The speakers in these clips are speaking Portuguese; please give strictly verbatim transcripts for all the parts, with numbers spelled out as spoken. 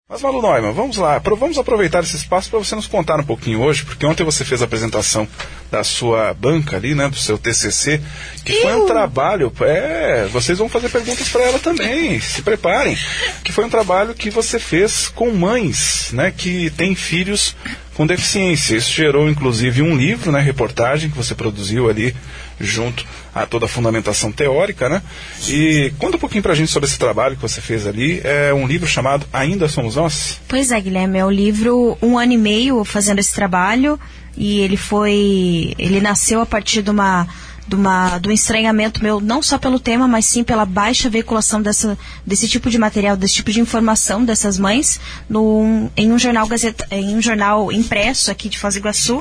Mas, Malu Neumann, vamos lá, vamos aproveitar esse espaço para você nos contar um pouquinho hoje, porque ontem você fez a apresentação da sua banca ali, né, do seu T C C, que Eu... foi um trabalho, é, vocês vão fazer perguntas para ela também, se preparem, que foi um trabalho que você fez com mães, né, que têm filhos com deficiência. Isso gerou, inclusive, um livro, né, reportagem que você produziu ali junto a toda a fundamentação teórica, né? E conta um pouquinho pra gente sobre esse trabalho que você fez ali. É um livro chamado Ainda Somos Nós? Pois é, Guilherme, é o livro um ano e meio fazendo esse trabalho, e ele foi, ele nasceu a partir de uma de uma, do estranhamento meu, não só pelo tema, mas sim pela baixa veiculação dessa, desse tipo de material, desse tipo de informação dessas mães no, em, um jornal gazeta, em um jornal impresso aqui de Foz do Iguaçu.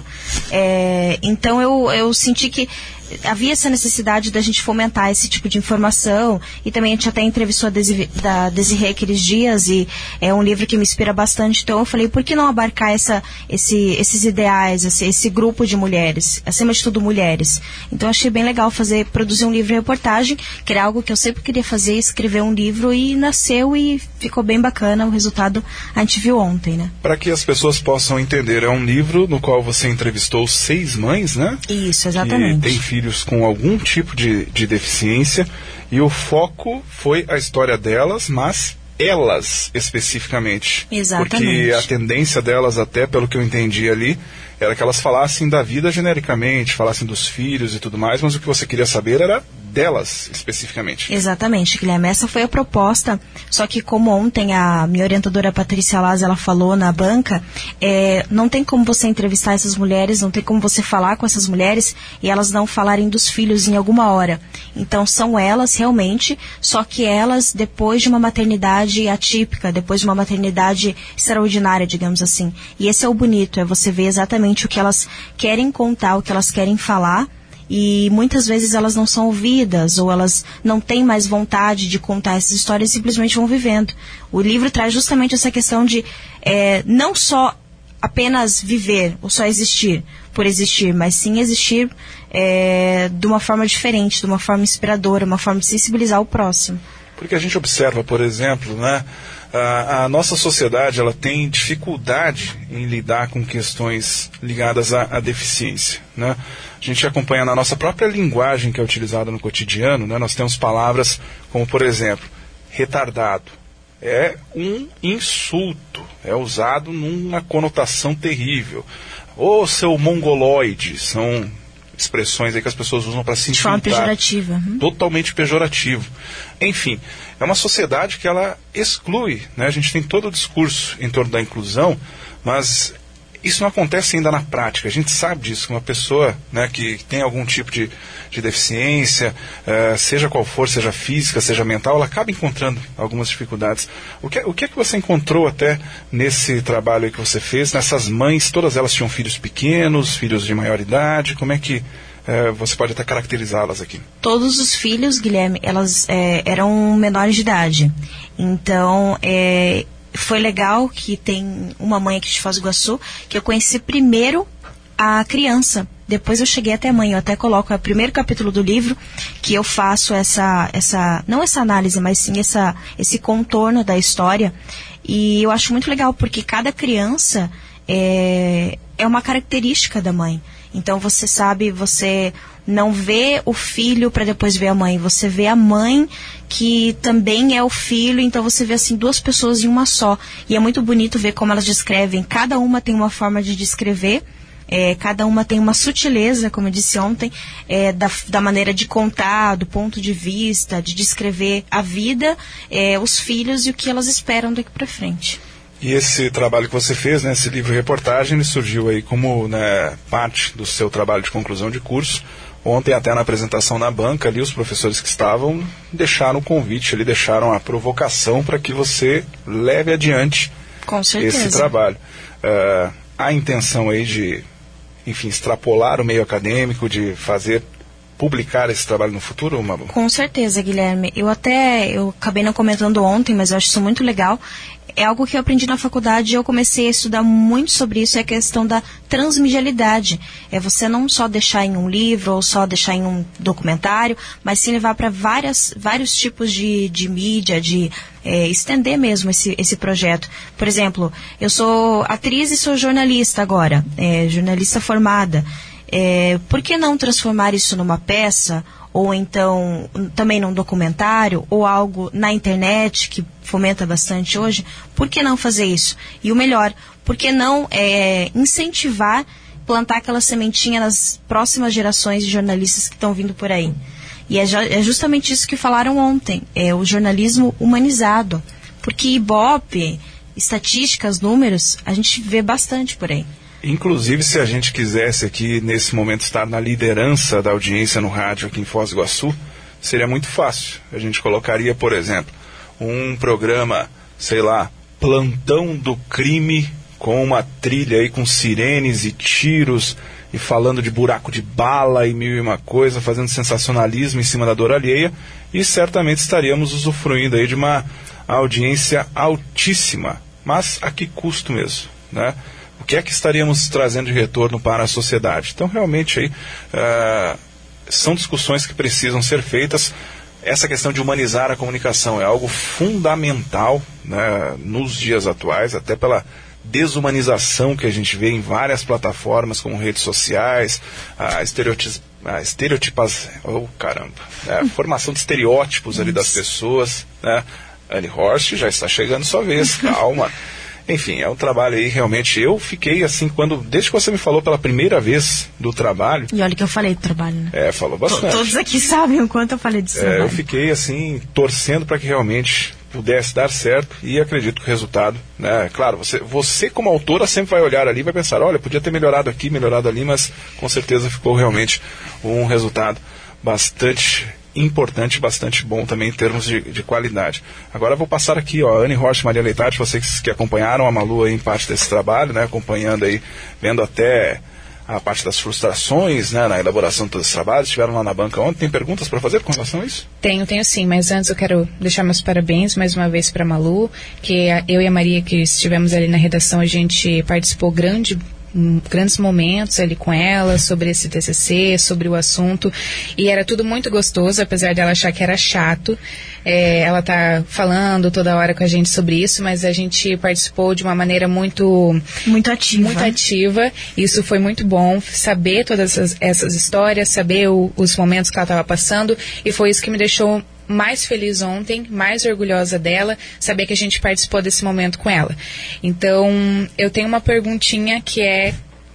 É, então eu, eu senti que havia essa necessidade da gente fomentar esse tipo de informação, e também a gente até entrevistou a Desirê, da Desirê aqueles dias, e é um livro que me inspira bastante. Então eu falei, por que não abarcar essa, esse, esses ideais, esse, esse grupo de mulheres, acima de tudo mulheres. Então eu achei bem legal fazer, produzir um livro de reportagem, que era algo que eu sempre queria fazer, escrever um livro, e nasceu e ficou bem bacana. O resultado a gente viu ontem, né? Para que as pessoas possam entender, é um livro no qual você entrevistou seis mães, né? Isso, exatamente. Que tem filhos com algum tipo de, de deficiência, e o foco foi a história delas, mas elas especificamente. Exatamente. Porque a tendência delas, até pelo que eu entendi ali, era que elas falassem da vida genericamente, falassem dos filhos e tudo mais, mas o que você queria saber era delas especificamente. Exatamente, Guilherme, essa foi a proposta, só que como ontem a minha orientadora Patrícia Laz, ela falou na banca, é, não tem como você entrevistar essas mulheres, não tem como você falar com essas mulheres e elas não falarem dos filhos em alguma hora. Então são elas realmente, só que elas depois de uma maternidade atípica, depois de uma maternidade extraordinária, digamos assim. E esse é o bonito, é você ver exatamente o que elas querem contar, o que elas querem falar, e muitas vezes elas não são ouvidas, ou elas não têm mais vontade de contar essas histórias e simplesmente vão vivendo. O livro traz justamente essa questão de é, não só apenas viver, ou só existir por existir, mas sim existir é, de uma forma diferente, de uma forma inspiradora, uma forma de sensibilizar o próximo. Porque a gente observa, por exemplo, né, a, a nossa sociedade, ela tem dificuldade em lidar com questões ligadas à, à deficiência, né? A gente acompanha na nossa própria linguagem que é utilizada no cotidiano, né? Nós temos palavras como, por exemplo, retardado. É um insulto, é usado numa conotação terrível. Ou seu mongoloide, são expressões aí que as pessoas usam para se insultar. De forma pejorativa. Uhum. Totalmente pejorativo. Enfim, é uma sociedade que ela exclui, né? A gente tem todo o discurso em torno da inclusão, mas isso não acontece ainda na prática. A gente sabe disso, que uma pessoa, né, que tem algum tipo de, de deficiência, uh, seja qual for, seja física, seja mental, ela acaba encontrando algumas dificuldades. O que, o que é que você encontrou até nesse trabalho aí que você fez, nessas mães? Todas elas tinham filhos pequenos, filhos de maior idade? Como é que uh, você pode até caracterizá-las aqui? Todos os filhos, Guilherme, elas é, eram menores de idade. Então, é... foi legal que tem uma mãe aqui de Foz do Iguaçu que eu conheci primeiro a criança, depois eu cheguei até a mãe. Eu até coloco é o primeiro capítulo do livro que eu faço essa, essa não essa análise, mas sim essa, esse contorno da história, e eu acho muito legal porque cada criança é, é uma característica da mãe. Então você sabe, você não vê o filho para depois ver a mãe, você vê a mãe que também é o filho, então você vê assim duas pessoas em uma só. E é muito bonito ver como elas descrevem, cada uma tem uma forma de descrever, é, cada uma tem uma sutileza, como eu disse ontem, é, da, da maneira de contar, do ponto de vista, de descrever a vida, é, os filhos e o que elas esperam daqui para frente. E esse trabalho que você fez, né, esse livro reportagem, ele surgiu aí como, né, parte do seu trabalho de conclusão de curso. Ontem, até na apresentação na banca, ali, os professores que estavam deixaram o convite, ali, deixaram a provocação para que você leve adiante Com certeza. esse trabalho. Uh, há intenção aí de, enfim, extrapolar o meio acadêmico, de fazer, publicar esse trabalho no futuro, Malu? Com certeza, Guilherme. Eu até, eu acabei não comentando ontem, mas eu acho isso muito legal. é algo que eu aprendi na faculdade e eu comecei a estudar muito sobre isso, é a questão da transmedialidade. É você não só deixar em um livro ou só deixar em um documentário, mas sim levar para várias vários tipos de, de mídia, de é, estender mesmo esse, esse projeto. Por exemplo, eu sou atriz e sou jornalista agora, é, jornalista formada. É, por que não transformar isso numa peça, ou então também num documentário, ou algo na internet, que fomenta bastante hoje? Por que não fazer isso? E o melhor, por que não é, incentivar, plantar aquela sementinha nas próximas gerações de jornalistas que estão vindo por aí? E é, é justamente isso que falaram ontem, é o jornalismo humanizado. Porque Ibope, estatísticas, números, a gente vê bastante por aí. Inclusive, se a gente quisesse aqui, nesse momento, estar na liderança da audiência no rádio aqui em Foz do Iguaçu, seria muito fácil. A gente colocaria, por exemplo, um programa, sei lá, Plantão do Crime, com uma trilha aí com sirenes e tiros, e falando de buraco de bala e mil e uma coisa, fazendo sensacionalismo em cima da dor alheia, e certamente estaríamos usufruindo aí de uma audiência altíssima. Mas a que custo mesmo, né? O que é que estaríamos trazendo de retorno para a sociedade? Então, realmente, aí, uh, são discussões que precisam ser feitas. Essa questão de humanizar a comunicação é algo fundamental, né, nos dias atuais, até pela desumanização que a gente vê em várias plataformas, como redes sociais, a, estereotipas, a estereotipas... Oh, caramba! Né, a formação de estereótipos ali das pessoas, né? Annie Horst, já está chegando sua vez, calma. Enfim, é um trabalho aí, realmente, eu fiquei assim, quando, desde que você me falou pela primeira vez do trabalho... E olha que eu falei do trabalho, né? É, falou bastante. Todos aqui sabem o quanto eu falei disso. É, eu fiquei assim, torcendo para que realmente pudesse dar certo, e acredito que o resultado, né, claro, você, você como autora sempre vai olhar ali e vai pensar, olha, podia ter melhorado aqui, melhorado ali, mas com certeza ficou realmente um resultado bastante importante, bastante bom também em termos de, de qualidade. Agora eu vou passar aqui, ó, Annie Horst e Maria Leitade, vocês que acompanharam a Malu aí em parte desse trabalho, né, acompanhando aí, vendo até a parte das frustrações, né, na elaboração de todos os trabalhos, estiveram lá na banca ontem. Tem perguntas para fazer com relação a isso? Tenho, tenho sim, mas antes eu quero deixar meus parabéns mais uma vez para a Malu, que eu e a Maria, que estivemos ali na redação, a gente participou grande grandes momentos ali com ela, sobre esse T C C, sobre o assunto, e era tudo muito gostoso, apesar dela achar que era chato. É, ela tá falando toda hora com a gente sobre isso, mas a gente participou de uma maneira muito... Muito ativa. Muito ativa. Isso foi muito bom, saber todas essas, essas histórias, saber o, os momentos que ela estava passando, e foi isso que me deixou mais feliz ontem, mais orgulhosa dela, saber que a gente participou desse momento com ela. Então, eu tenho uma perguntinha que é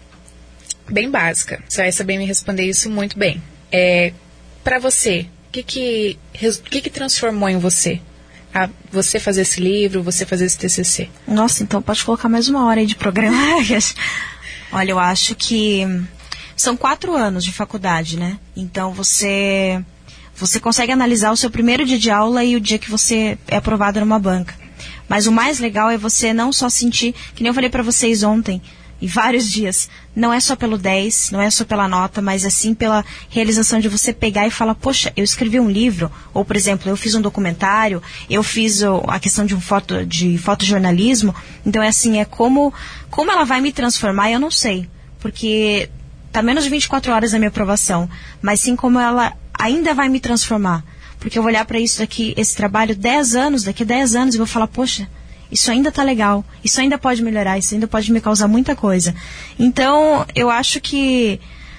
bem básica. Você vai saber me responder isso muito bem. É, para você, o que que, que que transformou em você? A você fazer esse livro, você fazer esse T C C? Nossa, então pode colocar mais uma hora aí de programa. Olha, eu acho que são quatro anos de faculdade, né? Então, você... Você consegue analisar o seu primeiro dia de aula e o dia que você é aprovado numa banca. Mas o mais legal é você não só sentir, que nem eu falei para vocês ontem, em vários dias, não é só pelo dez, não é só pela nota, mas assim pela realização de você pegar e falar, poxa, eu escrevi um livro, ou por exemplo, eu fiz um documentário, eu fiz o, a questão de um foto, de fotojornalismo. Então é assim, é como, como ela vai me transformar, eu não sei, porque tá menos de vinte e quatro horas na minha aprovação, mas sim como ela ainda vai me transformar, porque eu vou olhar para isso daqui, esse trabalho, dez anos, daqui a dez anos, e vou falar, poxa, isso ainda tá legal, isso ainda pode melhorar, isso ainda pode me causar muita coisa. Então, eu acho que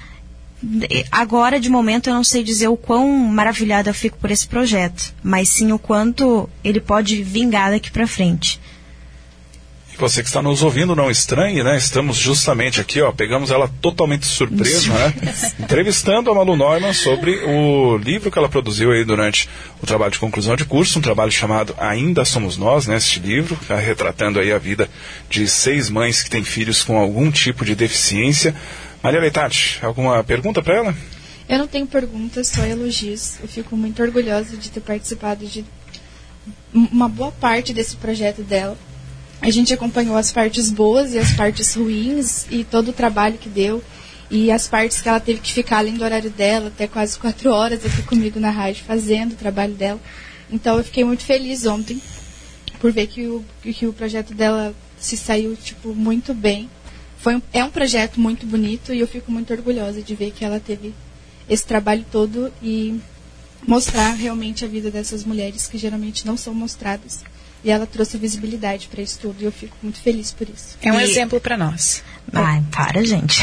agora, de momento, eu não sei dizer o quão maravilhada eu fico por esse projeto, mas sim o quanto ele pode vingar daqui para frente. Você que está nos ouvindo, não estranhe, né? Estamos justamente aqui, ó, pegamos ela totalmente surpresa, né? Entrevistando a Malu Neumann sobre o livro que ela produziu aí durante o trabalho de conclusão de curso, um trabalho chamado Ainda Somos Nós, né? Este livro, tá retratando aí a vida de seis mães que têm filhos com algum tipo de deficiência. Maria Leitade, alguma pergunta para ela? Eu não tenho perguntas, só elogios. Eu fico muito orgulhosa de ter participado de uma boa parte desse projeto dela. A gente acompanhou as partes boas e as partes ruins e todo o trabalho que deu e as partes que ela teve que ficar além do horário dela, até quase quatro horas aqui comigo na rádio fazendo o trabalho dela. Então eu fiquei muito feliz ontem por ver que o, que o projeto dela se saiu, tipo, muito bem. Foi um, é um projeto muito bonito e eu fico muito orgulhosa de ver que ela teve esse trabalho todo e mostrar realmente a vida dessas mulheres que geralmente não são mostradas. E ela trouxe visibilidade para isso tudo e eu fico muito feliz por isso. É um E... exemplo para nós. Ai, para, gente.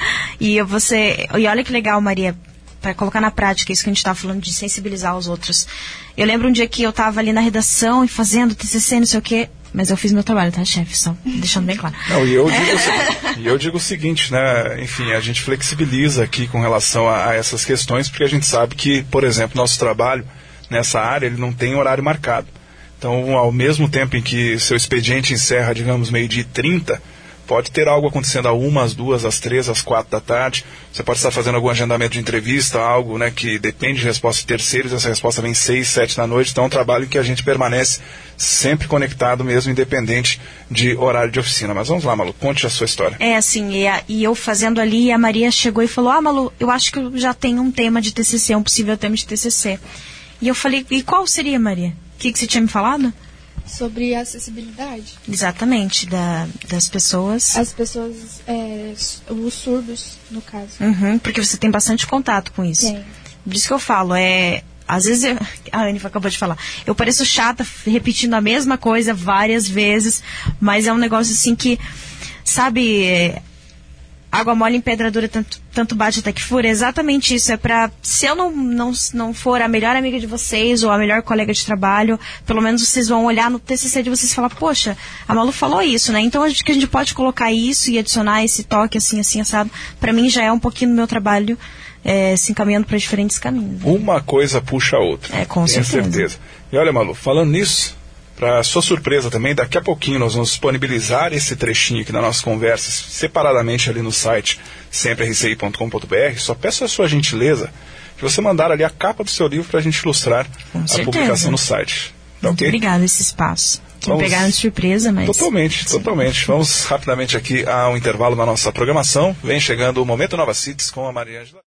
E você, e olha que legal, Maria, para colocar na prática isso que a gente estava falando de sensibilizar os outros. Eu lembro um dia que eu estava ali na redação e fazendo T C C, não sei o quê, mas eu fiz meu trabalho, tá, chefe? Só deixando bem claro. Não, e eu digo, e eu digo o seguinte, né? Enfim, a gente flexibiliza aqui com relação a, a essas questões, porque a gente sabe que, por exemplo, nosso trabalho nessa área, ele não tem horário marcado. Então, ao mesmo tempo em que seu expediente encerra, digamos, meio-dia e trinta, pode ter algo acontecendo a uma, às duas, às três, às quatro da tarde. Você pode estar fazendo algum agendamento de entrevista, algo, né, que depende de resposta de terceiros, essa resposta vem seis, sete da noite. Então é um trabalho em que a gente permanece sempre conectado, mesmo independente de horário de oficina. Mas vamos lá, Malu, conte a sua história. É assim, e, a, e eu fazendo ali, a Maria chegou e falou, ah, Malu, eu acho que eu já tenho um tema de T C C, um possível tema de T C C. E eu falei, e qual seria, Maria? O que, que você tinha me falado? Sobre a acessibilidade. Exatamente, da, das pessoas. As pessoas, é, os surdos, no caso. Uhum, porque você tem bastante contato com isso. Tem. Por isso que eu falo, é... Às vezes, eu, a Anny acabou de falar, eu pareço chata repetindo a mesma coisa várias vezes, mas é um negócio assim que, sabe... É, água mole em pedra dura, tanto, tanto bate até que fura. É exatamente isso. É pra, se eu não, não, não for a melhor amiga de vocês ou a melhor colega de trabalho, pelo menos vocês vão olhar no T C C de vocês e falar, poxa, a Malu falou isso, né? Então acho que a gente pode colocar isso e adicionar esse toque assim, assim, assado. Pra mim já é um pouquinho do meu trabalho é, se encaminhando para diferentes caminhos. Uma coisa puxa a outra. É, com Tenho certeza. certeza. E olha, Malu, falando nisso, para sua surpresa também, daqui a pouquinho nós vamos disponibilizar esse trechinho aqui da nossa conversa separadamente ali no site sempre r c i ponto com ponto b r. Só peço a sua gentileza de você mandar ali a capa do seu livro para a gente ilustrar Com a certeza. publicação no site. Tá, Muito okay? obrigada esse espaço. Que me Vamos... pegaram de surpresa, mas... Totalmente, totalmente. Vamos rapidamente aqui a um intervalo na nossa programação. Vem chegando o Momento Nova Cities com a Maria Ângela.